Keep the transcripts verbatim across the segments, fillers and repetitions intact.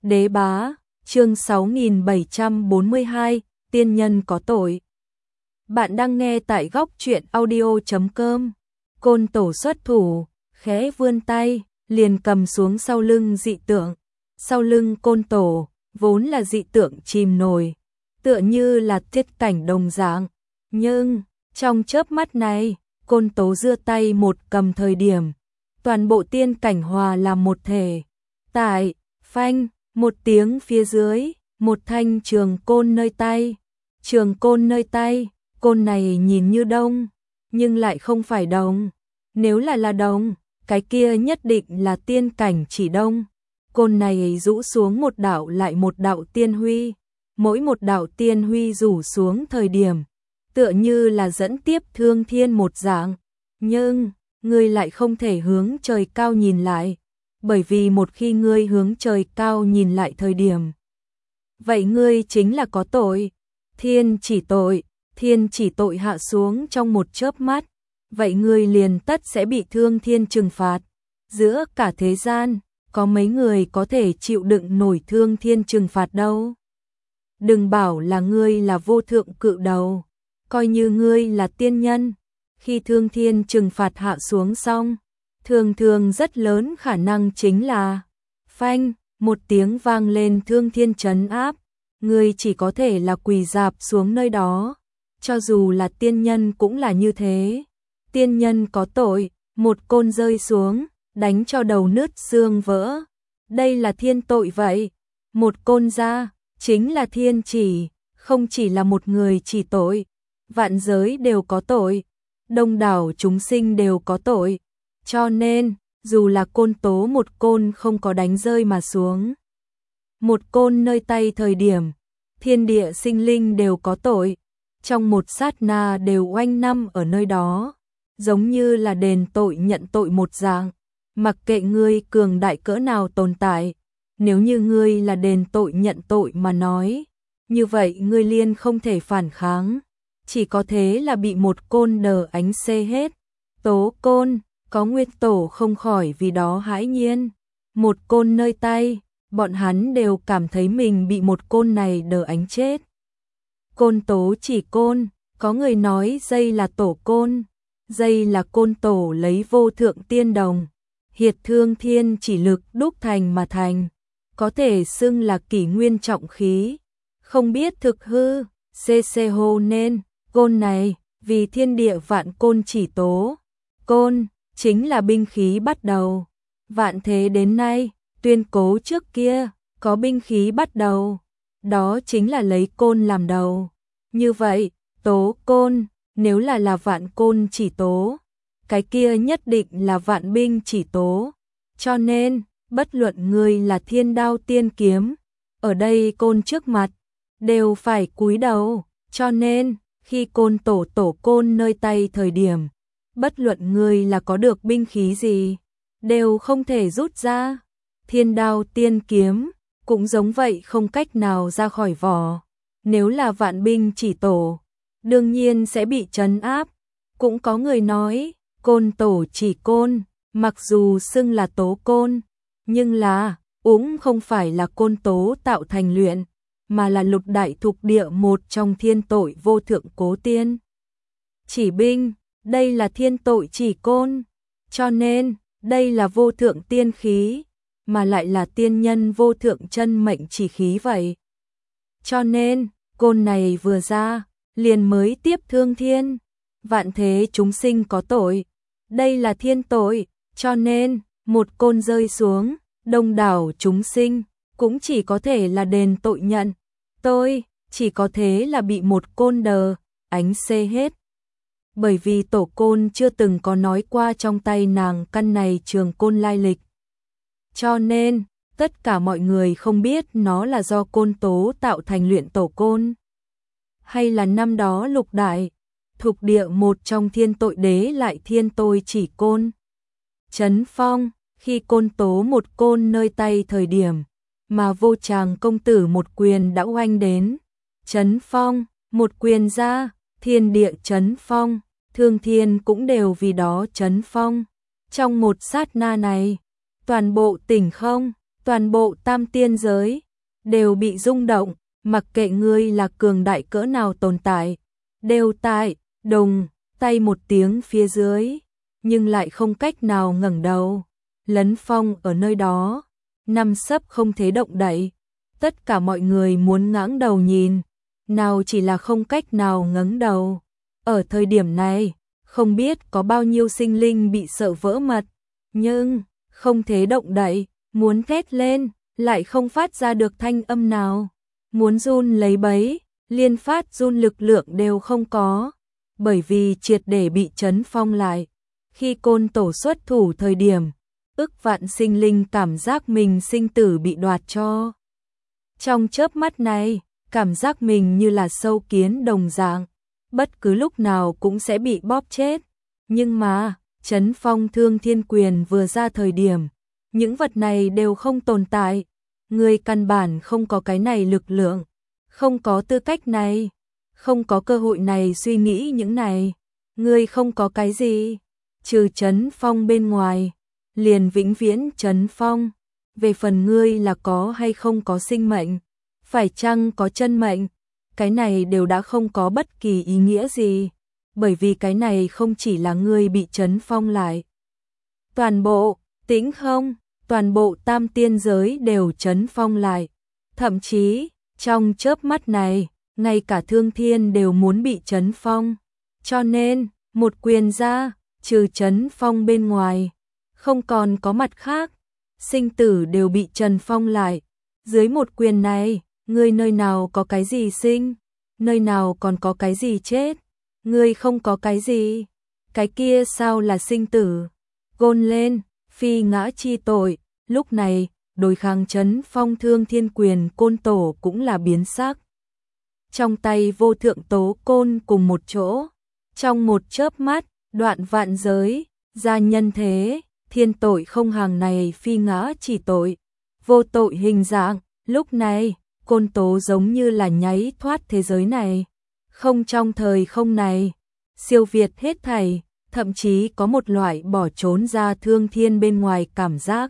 Đế bá, chương sáu nghìn bảy trăm bốn mươi hai, tiên nhân có tội. Bạn đang nghe tại góc truyện audio chấm com. Côn tổ xuất thủ, khẽ vươn tay, liền cầm xuống sau lưng dị tượng. Sau lưng côn tổ, vốn là dị tượng chìm nổi, tựa như là thiết cảnh đồng dạng. Nhưng, trong chớp mắt này, côn tố giơ tay một cầm thời điểm, toàn bộ tiên cảnh hòa làm một thể. Tại, phanh, một tiếng phía dưới, một thanh trường côn nơi tay. Trường côn nơi tay, côn này nhìn như đồng, nhưng lại không phải đồng. Nếu là là đồng, cái kia nhất định là tiên cảnh chỉ đông. Côn này rũ xuống một đạo lại một đạo tiên huy, mỗi một đạo tiên huy rủ xuống thời điểm, tựa như là dẫn tiếp thương thiên một dạng. Nhưng, ngươi lại không thể hướng trời cao nhìn lại, bởi vì một khi ngươi hướng trời cao nhìn lại thời điểm, vậy ngươi chính là có tội. Thiên chỉ tội, thiên chỉ tội hạ xuống trong một chớp mắt, vậy ngươi liền tất sẽ bị thương thiên trừng phạt. Giữa cả thế gian, có mấy người có thể chịu đựng nổi thương thiên trừng phạt đâu. Đừng bảo là ngươi là vô thượng cự đầu, coi như ngươi là tiên nhân, khi thương thiên trừng phạt hạ xuống xong, thường thường rất lớn khả năng chính là phanh, một tiếng vang lên thương thiên trấn áp, ngươi chỉ có thể là quỳ rạp xuống nơi đó. Cho dù là tiên nhân cũng là như thế. Tiên nhân có tội, một côn rơi xuống, đánh cho đầu nứt xương vỡ. Đây là thiên tội vậy. Một côn ra, chính là thiên chỉ, không chỉ là một người chỉ tội. Vạn giới đều có tội, đông đảo chúng sinh đều có tội. Cho nên, dù là côn tố một côn không có đánh rơi mà xuống, một côn nơi tay thời điểm, thiên địa sinh linh đều có tội. Trong một sát na đều oanh năm ở nơi đó, giống như là đền tội nhận tội một dạng. Mặc kệ ngươi cường đại cỡ nào tồn tại, nếu như ngươi là đền tội nhận tội mà nói, như vậy ngươi liên không thể phản kháng, chỉ có thế là bị một côn đờ ánh xê hết. Tố côn, có nguyên tổ không khỏi vì đó hãi nhiên. Một côn nơi tay, bọn hắn đều cảm thấy mình bị một côn này đờ ánh chết. Côn tố chỉ côn, có người nói dây là tổ côn, dây là côn tổ lấy vô thượng tiên đồng, hiệt thương thiên chỉ lực đúc thành mà thành, có thể xưng là kỷ nguyên trọng khí, không biết thực hư, xê xê hô nên, côn này, vì thiên địa vạn côn chỉ tố, côn, chính là binh khí bắt đầu, vạn thế đến nay, tuyên cố trước kia, có binh khí bắt đầu, đó chính là lấy côn làm đầu. Như vậy, tố côn, nếu là là vạn côn chỉ tố, cái kia nhất định là vạn binh chỉ tố. Cho nên, bất luận ngươi là thiên đao tiên kiếm, ở đây côn trước mặt, đều phải cúi đầu. Cho nên, khi côn tổ tổ côn nơi tay thời điểm, bất luận ngươi là có được binh khí gì, đều không thể rút ra. Thiên đao tiên kiếm, cũng giống vậy không cách nào ra khỏi vỏ. Nếu là vạn binh chỉ tổ, đương nhiên sẽ bị trấn áp. Cũng có người nói, côn tổ chỉ côn, mặc dù xưng là tố côn, nhưng là, cũng không phải là côn tố tạo thành luyện, mà là lục đại thục địa một trong thiên tội vô thượng cố tiên. Chỉ binh, đây là thiên tội chỉ côn, cho nên, đây là vô thượng tiên khí, mà lại là tiên nhân vô thượng chân mệnh chỉ khí vậy. Cho nên, côn này vừa ra, liền mới tiếp thương thiên, vạn thế chúng sinh có tội, đây là thiên tội, cho nên, một côn rơi xuống, đông đảo chúng sinh, cũng chỉ có thể là đền tội nhận, tôi, chỉ có thế là bị một côn đờ, ánh xê hết. Bởi vì tổ côn chưa từng có nói qua trong tay nàng căn này trường côn lai lịch. Cho nên, tất cả mọi người không biết nó là do côn tố tạo thành luyện tổ côn. Hay là năm đó lục đại, thục địa một trong thiên tội đế lại thiên tôi chỉ côn. Trấn phong, khi côn tố một côn nơi tay thời điểm, mà vô tràng công tử một quyền đã oanh đến. Trấn phong, một quyền ra, thiên địa trấn phong, thương thiên cũng đều vì đó trấn phong. Trong một sát na này, toàn bộ tỉnh không, Toàn bộ tam tiên giới đều bị rung động, mặc kệ ngươi là cường đại cỡ nào tồn tại, đều tại đùng tay một tiếng phía dưới, nhưng lại không cách nào ngẩng đầu. Lấn Phong ở nơi đó, nằm sấp không thể động đậy. Tất cả mọi người muốn ngẩng đầu nhìn, nào chỉ là không cách nào ngẩng đầu. Ở thời điểm này, không biết có bao nhiêu sinh linh bị sợ vỡ mật, nhưng không thể động đậy, muốn thét lên, lại không phát ra được thanh âm nào. Muốn run lấy bấy, liên phát run lực lượng đều không có, bởi vì triệt để bị trấn phong lại. Khi Côn Tổ xuất thủ thời điểm, ức vạn sinh linh cảm giác mình sinh tử bị đoạt cho. Trong chớp mắt này, cảm giác mình như là sâu kiến đồng dạng, bất cứ lúc nào cũng sẽ bị bóp chết. Nhưng mà, trấn phong Thương Thiên Quyền vừa ra thời điểm, những vật này đều không tồn tại. Người căn bản không có cái này lực lượng, không có tư cách này, không có cơ hội này suy nghĩ những này. Người không có cái gì, trừ trấn phong bên ngoài, liền vĩnh viễn trấn phong. Về phần ngươi là có hay không có sinh mệnh, phải chăng có chân mệnh, cái này đều đã không có bất kỳ ý nghĩa gì, bởi vì cái này không chỉ là ngươi bị trấn phong lại. Toàn bộ, tĩnh không, toàn bộ tam tiên giới đều trấn phong lại, thậm chí, trong chớp mắt này, ngay cả thương thiên đều muốn bị trấn phong, cho nên, một quyền ra, trừ trấn phong bên ngoài, không còn có mặt khác, sinh tử đều bị trần phong lại. Dưới một quyền này, ngươi nơi nào có cái gì sinh, nơi nào còn có cái gì chết, ngươi không có cái gì, cái kia sao là sinh tử. Gôn lên, phi ngã chi tội. Lúc này, đối kháng trấn phong Thương Thiên Quyền Côn Tổ cũng là biến sắc. Trong tay vô thượng tố côn cùng một chỗ, trong một chớp mắt, đoạn vạn giới, ra nhân thế, thiên tội không hàng này phi ngã chỉ tội, vô tội hình dạng. Lúc này, Côn Tố giống như là nháy thoát thế giới này, không trong thời không này, siêu việt hết thảy, thậm chí có một loại bỏ trốn ra thương thiên bên ngoài cảm giác.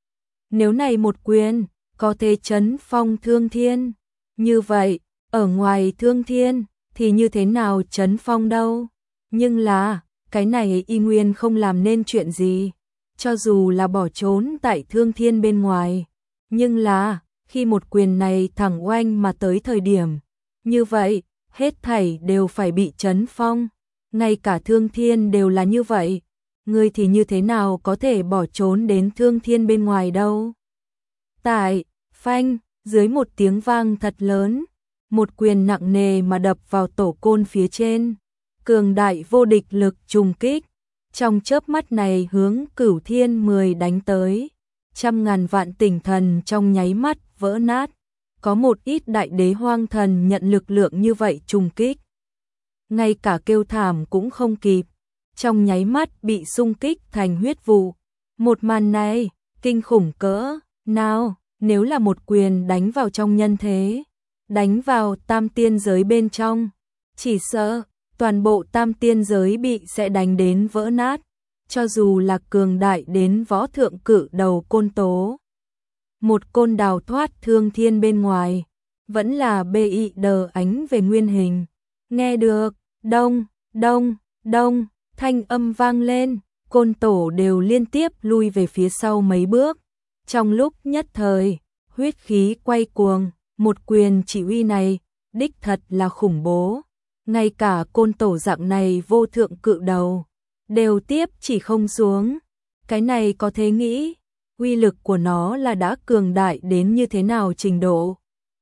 Nếu này một quyền, có thể trấn phong thương thiên, như vậy, ở ngoài thương thiên, thì như thế nào trấn phong đâu? Nhưng là, cái này y nguyên không làm nên chuyện gì, cho dù là bỏ trốn tại thương thiên bên ngoài. Nhưng là, khi một quyền này thẳng oanh mà tới thời điểm, như vậy, hết thảy đều phải bị trấn phong, ngay cả thương thiên đều là như vậy. Ngươi thì như thế nào có thể bỏ trốn đến thương thiên bên ngoài đâu? Tại, phanh, dưới một tiếng vang thật lớn, một quyền nặng nề mà đập vào tổ côn phía trên, cường đại vô địch lực trùng kích, trong chớp mắt này hướng Cửu Thiên mười đánh tới, trăm ngàn vạn tinh thần trong nháy mắt vỡ nát, có một ít đại đế hoang thần nhận lực lượng như vậy trùng kích, ngay cả kêu thảm cũng không kịp, trong nháy mắt bị xung kích thành huyết vụ. Một màn này, kinh khủng cỡ nào, nếu là một quyền đánh vào trong nhân thế, đánh vào tam tiên giới bên trong, chỉ sợ toàn bộ tam tiên giới bị sẽ đánh đến vỡ nát, cho dù là cường đại đến võ thượng cử đầu Côn Tố. Một côn đào thoát thương thiên bên ngoài, vẫn là bê y đờ ánh về nguyên hình. Nghe được, đông, đông, đông, thanh âm vang lên, Côn Tổ đều liên tiếp lui về phía sau mấy bước. Trong lúc nhất thời, huyết khí quay cuồng, một quyền chỉ uy này, đích thật là khủng bố. Ngay cả Côn Tổ dạng này vô thượng cự đầu, đều tiếp chỉ không xuống. Cái này có thể nghĩ, uy lực của nó là đã cường đại đến như thế nào trình độ.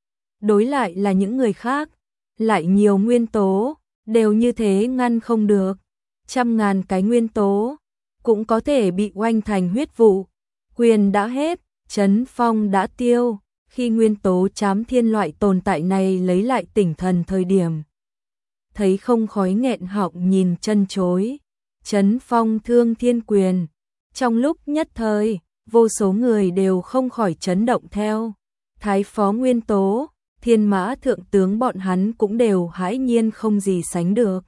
Đối lại là những người khác, lại nhiều nguyên tố, đều như thế ngăn không được. Trăm ngàn cái nguyên tố, cũng có thể bị oanh thành huyết vụ. Quyền đã hết, trấn phong đã tiêu, khi nguyên tố chám thiên loại tồn tại này lấy lại tỉnh thần thời điểm. Thấy không khói nghẹn họng nhìn chân chối, trấn phong Thương Thiên Quyền. Trong lúc nhất thời, vô số người đều không khỏi chấn động theo. Thái phó nguyên tố, thiên mã thượng tướng bọn hắn cũng đều hãi nhiên không gì sánh được.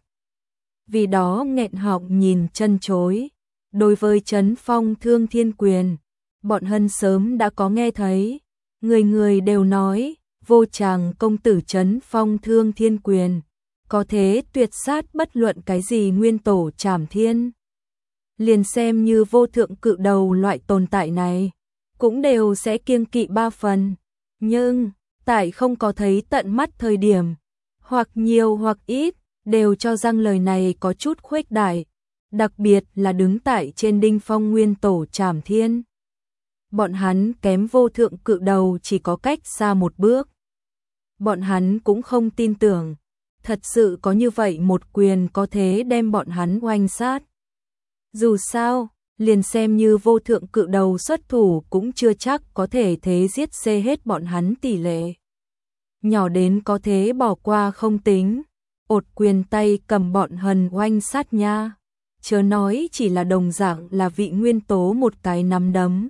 Vì đó nghẹn họng nhìn chân chối, đối với trấn phong Thương Thiên Quyền, bọn Hân sớm đã có nghe thấy, người người đều nói, Vô Tràng công tử trấn phong Thương Thiên quyền, có thế tuyệt sát bất luận cái gì nguyên tổ Trảm Thiên. Liền xem như vô thượng cự đầu loại tồn tại này, cũng đều sẽ kiêng kỵ ba phần, nhưng tại không có thấy tận mắt thời điểm, hoặc nhiều hoặc ít, đều cho rằng lời này có chút khuếch đại, đặc biệt là đứng tại trên đỉnh phong nguyên tổ Trảm Thiên. Bọn hắn kém vô thượng cự đầu chỉ có cách xa một bước. Bọn hắn cũng không tin tưởng, thật sự có như vậy một quyền có thể đem bọn hắn oanh sát. Dù sao, liền xem như vô thượng cự đầu xuất thủ cũng chưa chắc có thể thế giết xê hết bọn hắn tỷ lệ. Nhỏ đến có thế bỏ qua không tính, ột quyền tay cầm bọn Hân oanh sát nha. Chớ nói chỉ là đồng dạng là vị nguyên tố một cái nắm đấm.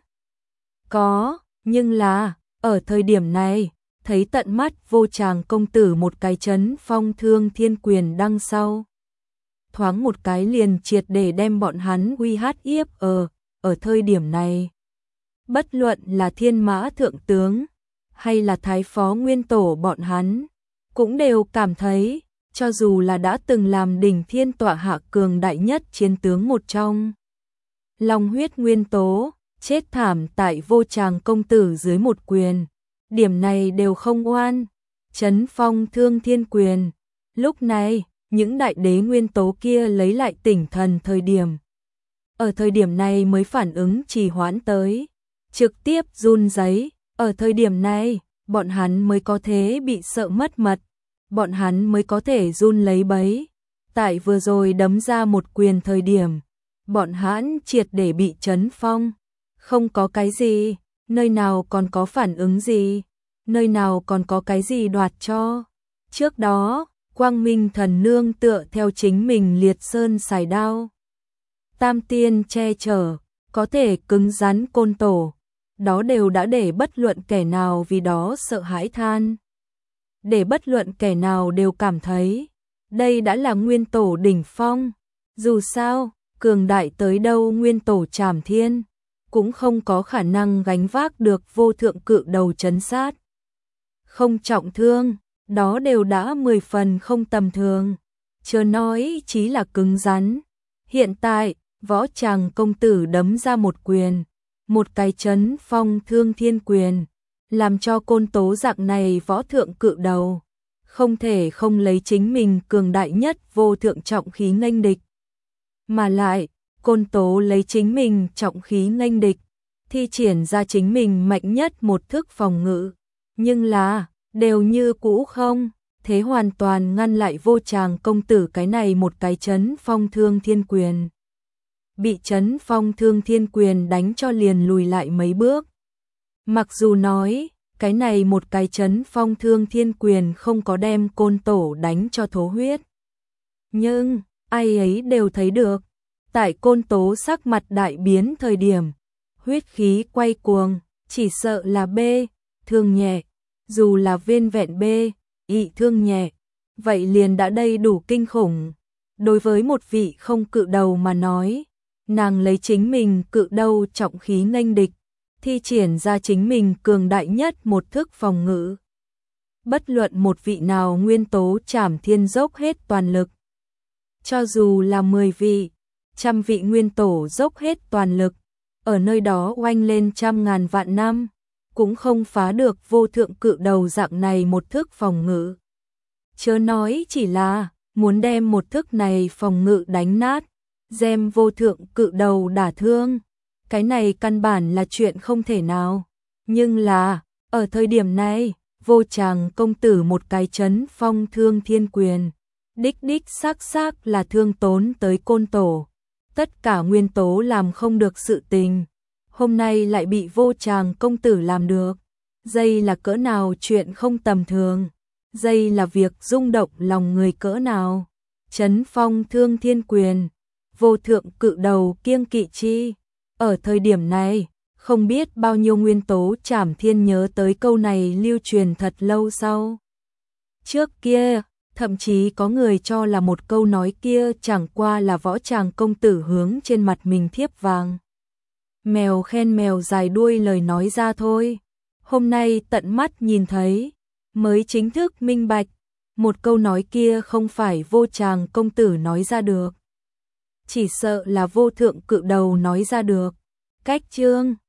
Có, nhưng là, ở thời điểm này, thấy tận mắt Vô Tràng công tử một cái chấn phong Thương Thiên quyền đằng sau. Thoáng một cái liền triệt để đem bọn hắn uy hát yếp ở, ở thời điểm này. Bất luận là Thiên Mã Thượng Tướng, hay là Thái Phó Nguyên Tổ bọn hắn, cũng đều cảm thấy, cho dù là đã từng làm đỉnh thiên tọa hạ cường đại nhất chiến tướng một trong. Long huyết nguyên tố, chết thảm tại Vô Tràng công tử dưới một quyền, điểm này đều không oan, chấn phong Thương Thiên quyền. Lúc này, những đại đế nguyên tố kia lấy lại tỉnh thần thời điểm. Ở thời điểm này mới phản ứng trì hoãn tới, trực tiếp run rẩy. Ở thời điểm này, bọn hắn mới có thể bị sợ mất mật, bọn hắn mới có thể run lấy bấy. Tại vừa rồi đấm ra một quyền thời điểm, bọn hắn triệt để bị chấn phong. Không có cái gì, nơi nào còn có phản ứng gì, nơi nào còn có cái gì đoạt cho. Trước đó, Quang Minh thần nương tựa theo chính mình liệt sơn xài đao. Tam tiên che chở, có thể cứng rắn côn tổ, đó đều đã để bất luận kẻ nào vì đó sợ hãi than. Để bất luận kẻ nào đều cảm thấy, đây đã là nguyên tổ đỉnh phong. Dù sao, cường đại tới đâu nguyên tổ Trảm Thiên, cũng không có khả năng gánh vác được vô thượng cự đầu chấn sát. Không trọng thương, đó đều đã mười phần không tầm thường, chớ nói chí là cứng rắn. Hiện tại, Võ Tràng công tử đấm ra một quyền, một cái chấn phong Thương Thiên quyền, làm cho côn tố dạng này võ thượng cự đầu, không thể không lấy chính mình cường đại nhất vô thượng trọng khí nghênh địch. Mà lại, côn tố lấy chính mình trọng khí nghênh địch, thi triển ra chính mình mạnh nhất một thức phòng ngự, nhưng là, đều như cũ không, thế hoàn toàn ngăn lại Vô Tràng công tử cái này một cái chấn phong Thương Thiên quyền. Bị chấn phong Thương Thiên quyền đánh cho liền lùi lại mấy bước. Mặc dù nói, cái này một cái chấn phong Thương Thiên quyền không có đem côn tổ đánh cho thố huyết. Nhưng, ai ấy đều thấy được, tại côn tố sắc mặt đại biến thời điểm, huyết khí quay cuồng, chỉ sợ là B, thương nhẹ, dù là viên vẹn B, ị thương nhẹ, vậy liền đã đầy đủ kinh khủng. Đối với một vị không cự đầu mà nói, nàng lấy chính mình cự đầu trọng khí nghênh địch, thi triển ra chính mình cường đại nhất một thức phòng ngự. Bất luận một vị nào nguyên tố Trảm Thiên dốc hết toàn lực. Cho dù là mười vị, trăm vị nguyên tổ dốc hết toàn lực, ở nơi đó oanh lên trăm ngàn vạn năm, cũng không phá được vô thượng cự đầu dạng này một thức phòng ngự. Chớ nói chỉ là muốn đem một thức này phòng ngự đánh nát, đem vô thượng cự đầu đả thương, cái này căn bản là chuyện không thể nào. Nhưng là, ở thời điểm này, Vô Tràng công tử một cái chấn phong Thương Thiên quyền, đích đích xác xác là thương tốn tới côn tổ. Tất cả nguyên tố làm không được sự tình, hôm nay lại bị Vô Tràng công tử làm được. Đây là cỡ nào chuyện không tầm thường, đây là việc rung động lòng người cỡ nào. Chấn phong Thương Thiên quyền, vô thượng cự đầu kiêng kỵ chi. Ở thời điểm này, không biết bao nhiêu nguyên tố Trảm Thiên nhớ tới câu này lưu truyền thật lâu sau. Trước kia, thậm chí có người cho là một câu nói kia chẳng qua là Võ Tràng công tử hướng trên mặt mình thiếp vàng. Mèo khen mèo dài đuôi lời nói ra thôi. Hôm nay tận mắt nhìn thấy, mới chính thức minh bạch, một câu nói kia không phải Vô Tràng công tử nói ra được. Chỉ sợ là Vô Thượng Cự Đầu nói ra được. Cách chương